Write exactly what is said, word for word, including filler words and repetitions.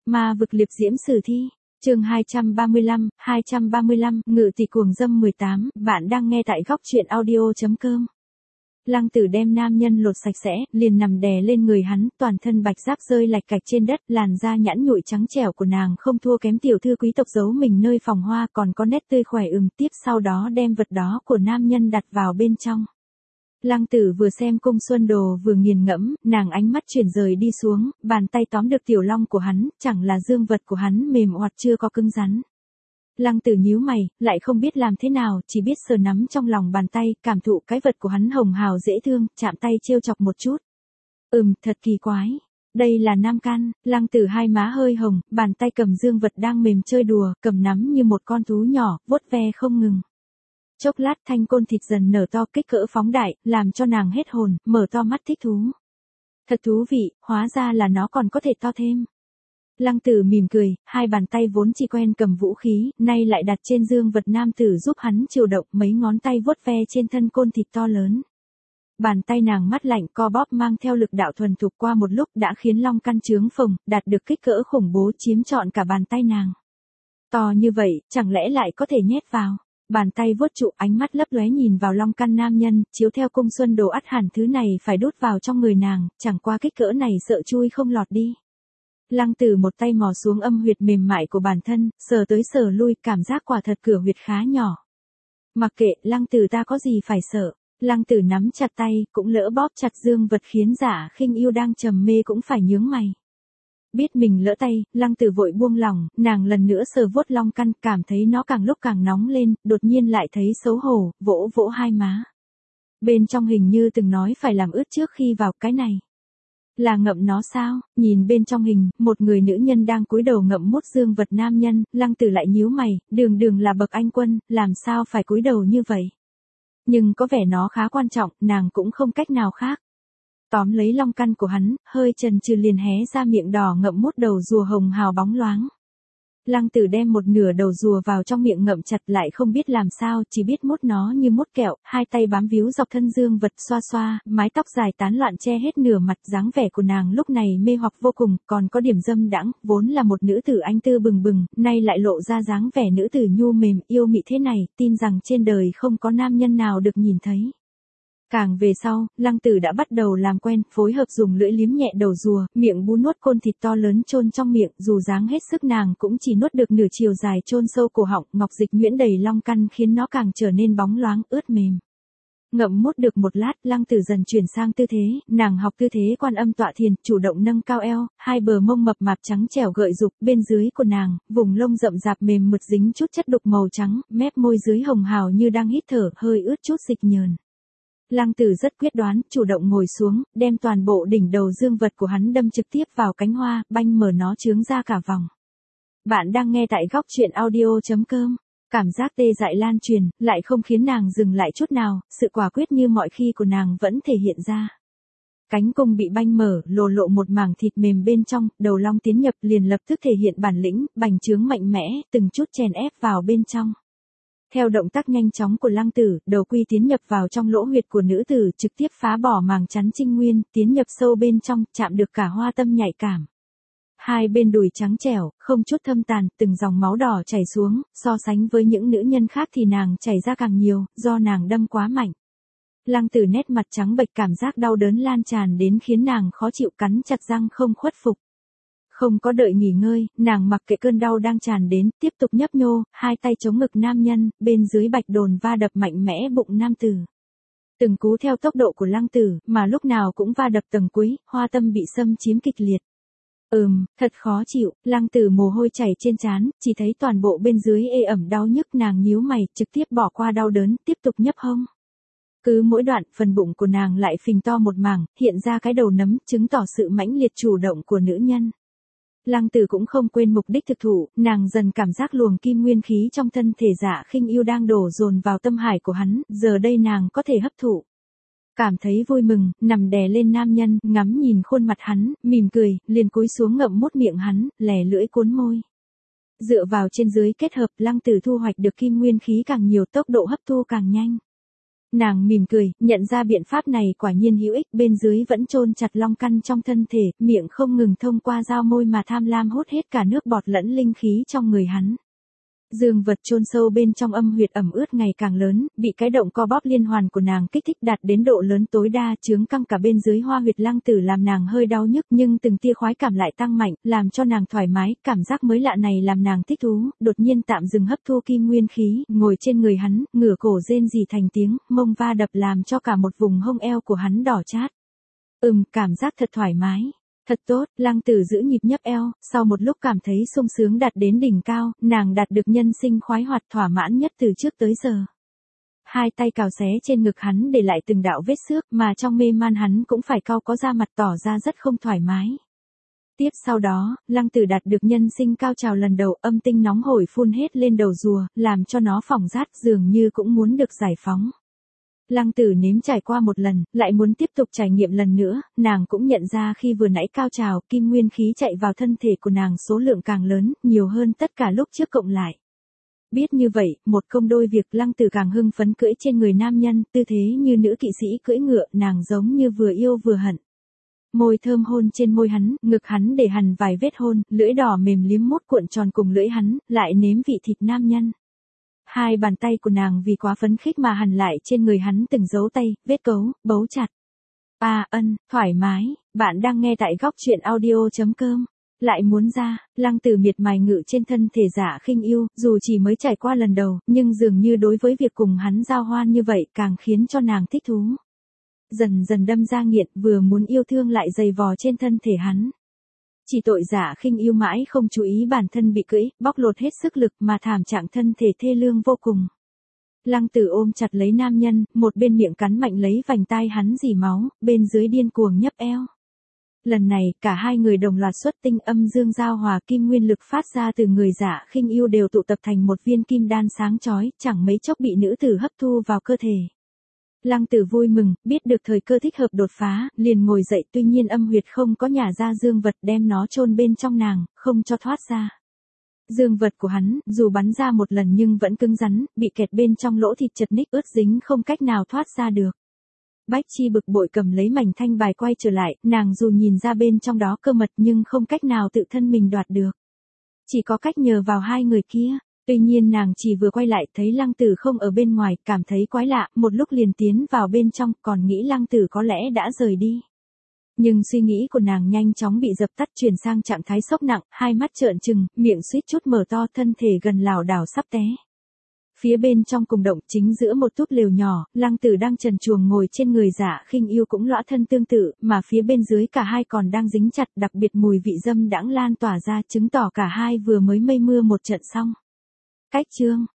Ma vực liệp diễm sử thi. Chương hai trăm ba mươi lăm, hai trăm ba mươi lăm, Ngự tỷ cuồng dâm mười tám, bạn đang nghe tại góc truyện audio chấm com. Lăng Tử đem nam nhân lột sạch sẽ, liền nằm đè lên người hắn, toàn thân bạch giáp rơi lạch cạch trên đất, làn da nhẵn nhụi trắng trẻo của nàng không thua kém tiểu thư quý tộc giấu mình nơi phòng hoa, còn có nét tươi khỏe ừm, tiếp sau đó đem vật đó của nam nhân đặt vào bên trong. Lăng Tử vừa xem cung xuân đồ vừa nghiền ngẫm, nàng ánh mắt chuyển rời đi xuống, bàn tay tóm được tiểu long của hắn, chẳng là dương vật của hắn mềm oặt chưa có cứng rắn. Lăng Tử nhíu mày, lại không biết làm thế nào, chỉ biết sờ nắm trong lòng bàn tay, cảm thụ cái vật của hắn hồng hào dễ thương, chạm tay trêu chọc một chút. Ừm, thật kỳ quái. Đây là nam căn. Lăng Tử hai má hơi hồng, bàn tay cầm dương vật đang mềm chơi đùa, cầm nắm như một con thú nhỏ, vuốt ve không ngừng. Chốc lát thanh côn thịt dần nở to kích cỡ phóng đại, làm cho nàng hết hồn, mở to mắt thích thú. Thật thú vị, hóa ra là nó còn có thể to thêm. Lăng Tử mỉm cười, hai bàn tay vốn chỉ quen cầm vũ khí, nay lại đặt trên dương vật nam tử giúp hắn chiều động, mấy ngón tay vuốt ve trên thân côn thịt to lớn. Bàn tay nàng mắt lạnh co bóp mang theo lực đạo thuần thục, qua một lúc đã khiến long căn trướng phồng, đạt được kích cỡ khủng bố chiếm trọn cả bàn tay nàng. To như vậy, chẳng lẽ lại có thể nhét vào? Bàn tay vuốt trụ, ánh mắt lấp lóe nhìn vào long căn nam nhân, chiếu theo cung xuân đồ ắt hẳn thứ này phải đút vào trong người nàng, chẳng qua kích cỡ này sợ chui không lọt đi. Lăng Tử một tay mò xuống âm huyệt mềm mại của bản thân, sờ tới sờ lui, cảm giác quả thật cửa huyệt khá nhỏ. Mặc kệ, Lăng Tử ta có gì phải sợ. Lăng Tử nắm chặt tay, cũng lỡ bóp chặt dương vật khiến Giả Khinh Yêu đang trầm mê cũng phải nhướng mày. Biết mình lỡ tay, Lăng Tử vội buông lỏng, nàng lần nữa sờ vuốt long căn, cảm thấy nó càng lúc càng nóng lên, đột nhiên lại thấy xấu hổ, vỗ vỗ hai má. Bên trong hình như từng nói phải làm ướt trước khi vào, cái này là ngậm nó sao? Nhìn bên trong hình, một người nữ nhân đang cúi đầu ngậm mút dương vật nam nhân, Lăng Tử lại nhíu mày, đường đường là bậc anh quân, làm sao phải cúi đầu như vậy? Nhưng có vẻ nó khá quan trọng, nàng cũng không cách nào khác. Tóm lấy long căn của hắn, hơi chần chừ liền hé ra miệng đỏ ngậm mút đầu rùa hồng hào bóng loáng. Lăng Tử đem một nửa đầu rùa vào trong miệng ngậm chặt, lại không biết làm sao, chỉ biết mút nó như mút kẹo, hai tay bám víu dọc thân dương vật xoa xoa, mái tóc dài tán loạn che hết nửa mặt, dáng vẻ của nàng lúc này mê hoặc vô cùng, còn có điểm dâm đãng, vốn là một nữ tử anh tư bừng bừng, nay lại lộ ra dáng vẻ nữ tử nhu mềm, yêu mị thế này, tin rằng trên đời không có nam nhân nào được nhìn thấy. Càng về sau, Lăng Tử đã bắt đầu làm quen, phối hợp dùng lưỡi liếm nhẹ đầu rùa, miệng bú nuốt côn thịt to lớn chôn trong miệng, dù dáng hết sức nàng cũng chỉ nuốt được nửa chiều dài chôn sâu cổ họng, ngọc dịch nhuyễn đầy long căn khiến nó càng trở nên bóng loáng, ướt mềm. Ngậm mút được một lát, Lăng Tử dần chuyển sang tư thế, nàng học tư thế Quan Âm tọa thiền, chủ động nâng cao eo, hai bờ mông mập mạp trắng trẻo gợi dục, bên dưới của nàng, vùng lông rậm rạp mềm mượt dính chút chất đục màu trắng, mép môi dưới hồng hào như đang hít thở, hơi ướt chút dịch nhờn. Lăng Tử rất quyết đoán, chủ động ngồi xuống, đem toàn bộ đỉnh đầu dương vật của hắn đâm trực tiếp vào cánh hoa, banh mở nó chướng ra cả vòng. Bạn đang nghe tại góc truyện audio chấm com. Cảm giác tê dại lan truyền, lại không khiến nàng dừng lại chút nào, sự quả quyết như mọi khi của nàng vẫn thể hiện ra. Cánh cung bị banh mở, lộ lộ một mảng thịt mềm bên trong, đầu long tiến nhập liền lập tức thể hiện bản lĩnh, bành trướng mạnh mẽ, từng chút chèn ép vào bên trong. Theo động tác nhanh chóng của Lăng Tử, đầu quy tiến nhập vào trong lỗ huyệt của nữ tử, trực tiếp phá bỏ màng chắn trinh nguyên, tiến nhập sâu bên trong, chạm được cả hoa tâm nhạy cảm. Hai bên đùi trắng trẻo, không chút thâm tàn, từng dòng máu đỏ chảy xuống, so sánh với những nữ nhân khác thì nàng chảy ra càng nhiều, do nàng đâm quá mạnh. Lăng Tử nét mặt trắng bệch, cảm giác đau đớn lan tràn đến khiến nàng khó chịu, cắn chặt răng không khuất phục. Không có đợi nghỉ ngơi, nàng mặc kệ cơn đau đang tràn đến, tiếp tục nhấp nhô, hai tay chống ngực nam nhân, bên dưới bạch đồn va đập mạnh mẽ bụng nam tử. Từng cú theo tốc độ của Lăng Tử, mà lúc nào cũng va đập tầng cuối, hoa tâm bị xâm chiếm kịch liệt. Ừm, thật khó chịu, Lăng Tử mồ hôi chảy trên trán, chỉ thấy toàn bộ bên dưới ê ẩm đau nhức, nàng nhíu mày, trực tiếp bỏ qua đau đớn, tiếp tục nhấp hông. Cứ mỗi đoạn, phần bụng của nàng lại phình to một mảng, hiện ra cái đầu nấm, chứng tỏ sự mãnh liệt chủ động của nữ nhân. Lăng Tử cũng không quên mục đích thực thụ, nàng dần cảm giác luồng kim nguyên khí trong thân thể Giả Khinh Yêu đang đổ dồn vào tâm hải của hắn, giờ đây nàng có thể hấp thụ. Cảm thấy vui mừng, nằm đè lên nam nhân, ngắm nhìn khuôn mặt hắn, mỉm cười, liền cúi xuống ngậm mút miệng hắn, lè lưỡi cuốn môi. Dựa vào trên dưới kết hợp, Lăng Tử thu hoạch được kim nguyên khí càng nhiều, tốc độ hấp thu càng nhanh. Nàng mỉm cười, nhận ra biện pháp này quả nhiên hữu ích, bên dưới vẫn chôn chặt long căn trong thân thể, miệng không ngừng thông qua dao môi mà tham lam hút hết cả nước bọt lẫn linh khí trong người hắn. Dương vật chôn sâu bên trong âm huyệt ẩm ướt ngày càng lớn, bị cái động co bóp liên hoàn của nàng kích thích đạt đến độ lớn tối đa, chướng căng cả bên dưới hoa huyệt Lăng Tử làm nàng hơi đau nhức, nhưng từng tia khoái cảm lại tăng mạnh, làm cho nàng thoải mái, cảm giác mới lạ này làm nàng thích thú, đột nhiên tạm dừng hấp thu kim nguyên khí, ngồi trên người hắn, ngửa cổ rên rỉ thành tiếng, mông va đập làm cho cả một vùng hông eo của hắn đỏ chát. Ừm, cảm giác thật thoải mái. Thật tốt, Lăng Tử giữ nhịp nhấp eo, sau một lúc cảm thấy sung sướng đạt đến đỉnh cao, nàng đạt được nhân sinh khoái hoạt thỏa mãn nhất từ trước tới giờ. Hai tay cào xé trên ngực hắn để lại từng đạo vết xước mà trong mê man hắn cũng phải cau có da mặt tỏ ra rất không thoải mái. Tiếp sau đó, Lăng Tử đạt được nhân sinh cao trào lần đầu, âm tinh nóng hổi phun hết lên đầu rùa, làm cho nó phỏng rát dường như cũng muốn được giải phóng. Lăng Tử nếm trải qua một lần, lại muốn tiếp tục trải nghiệm lần nữa, nàng cũng nhận ra khi vừa nãy cao trào, kim nguyên khí chạy vào thân thể của nàng số lượng càng lớn, nhiều hơn tất cả lúc trước cộng lại. Biết như vậy, một công đôi việc Lăng Tử càng hưng phấn cưỡi trên người nam nhân, tư thế như nữ kỵ sĩ cưỡi ngựa, nàng giống như vừa yêu vừa hận. Môi thơm hôn trên môi hắn, ngực hắn để hằn vài vết hôn, lưỡi đỏ mềm liếm mút cuộn tròn cùng lưỡi hắn, lại nếm vị thịt nam nhân. Hai bàn tay của nàng vì quá phấn khích mà hằn lại trên người hắn từng dấu tay, vết cấu, bấu chặt. À ân, thoải mái, bạn đang nghe tại góc truyện audio chấm com. Lại muốn ra, Lăng Tử miệt mài ngự trên thân thể Dạ Khinh Yêu, dù chỉ mới trải qua lần đầu, nhưng dường như đối với việc cùng hắn giao hoan như vậy càng khiến cho nàng thích thú. Dần dần đâm ra nghiện, vừa muốn yêu thương lại giày vò trên thân thể hắn. Chỉ tội Dạ Khinh Yêu mãi không chú ý bản thân bị cưỡi, bóc lột hết sức lực mà thảm trạng thân thể thê lương vô cùng. Lăng Tử ôm chặt lấy nam nhân, một bên miệng cắn mạnh lấy vành tai hắn rỉ máu, bên dưới điên cuồng nhấp eo. Lần này, cả hai người đồng loạt xuất tinh, âm dương giao hòa, kim nguyên lực phát ra từ người Dạ Khinh Yêu đều tụ tập thành một viên kim đan sáng chói, chẳng mấy chốc bị nữ tử hấp thu vào cơ thể. Lăng Tử vui mừng, biết được thời cơ thích hợp đột phá, liền ngồi dậy, tuy nhiên âm huyệt không có nhả ra dương vật, đem nó chôn bên trong nàng, không cho thoát ra. Dương vật của hắn, dù bắn ra một lần nhưng vẫn cứng rắn, bị kẹt bên trong lỗ thịt chật ních ướt dính không cách nào thoát ra được. Bách Chi bực bội cầm lấy mảnh thanh bài quay trở lại, nàng dù nhìn ra bên trong đó cơ mật nhưng không cách nào tự thân mình đoạt được. Chỉ có cách nhờ vào hai người kia. Tuy nhiên nàng chỉ vừa quay lại thấy Lăng Tử không ở bên ngoài, cảm thấy quái lạ, một lúc liền tiến vào bên trong, còn nghĩ Lăng Tử có lẽ đã rời đi. Nhưng suy nghĩ của nàng nhanh chóng bị dập tắt, chuyển sang trạng thái sốc nặng, hai mắt trợn trừng, miệng suýt chút mở to, thân thể gần lảo đảo sắp té. Phía bên trong cùng động, chính giữa một túp lều nhỏ, Lăng Tử đang trần truồng ngồi trên người Dạ Khinh Yêu cũng lõa thân tương tự, mà phía bên dưới cả hai còn đang dính chặt, đặc biệt mùi vị dâm đãng lan tỏa ra, chứng tỏ cả hai vừa mới mây mưa một trận xong. Cách chương